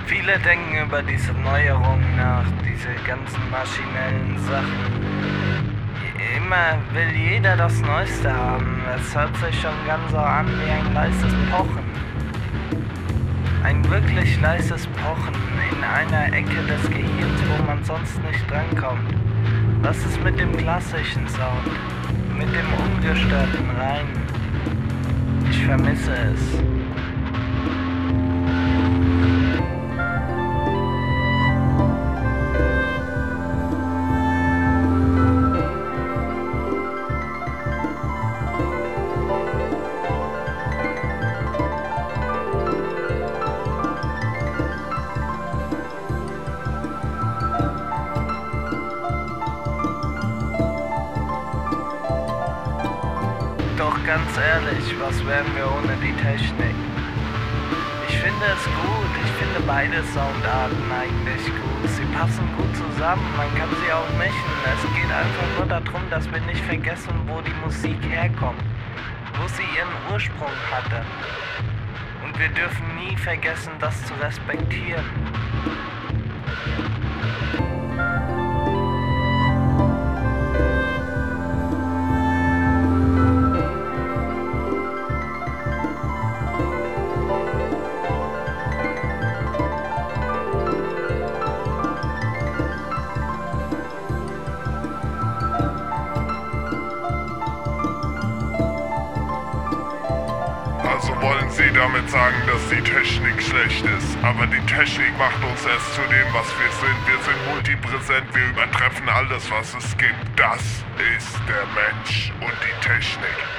Viele denken über diese Neuerungen nach, diese ganzen maschinellen Sachen. Immer will jeder das Neueste haben. Es hört sich schon ganz so an wie ein leises Pochen. Ein wirklich leises Pochen in einer Ecke des Gehirns, wo man sonst nicht drankommt. Was ist mit dem klassischen Sound? Mit dem ungestörten Reinen? Ich vermisse es. Doch ganz ehrlich, was wären wir ohne die Technik? Ich finde es gut, ich finde beide Soundarten eigentlich gut. Sie passen gut zusammen, man kann sie auch mischen. Es geht einfach nur darum, dass wir nicht vergessen, wo die Musik herkommt, wo sie ihren Ursprung hatte. Und wir dürfen nie vergessen, das zu respektieren. Also wollen Sie damit sagen, dass die Technik schlecht ist, aber die Technik macht uns erst zu dem, was wir sind. Wir sind multipräsent, wir übertreffen alles, was es gibt. Das ist der Mensch und die Technik.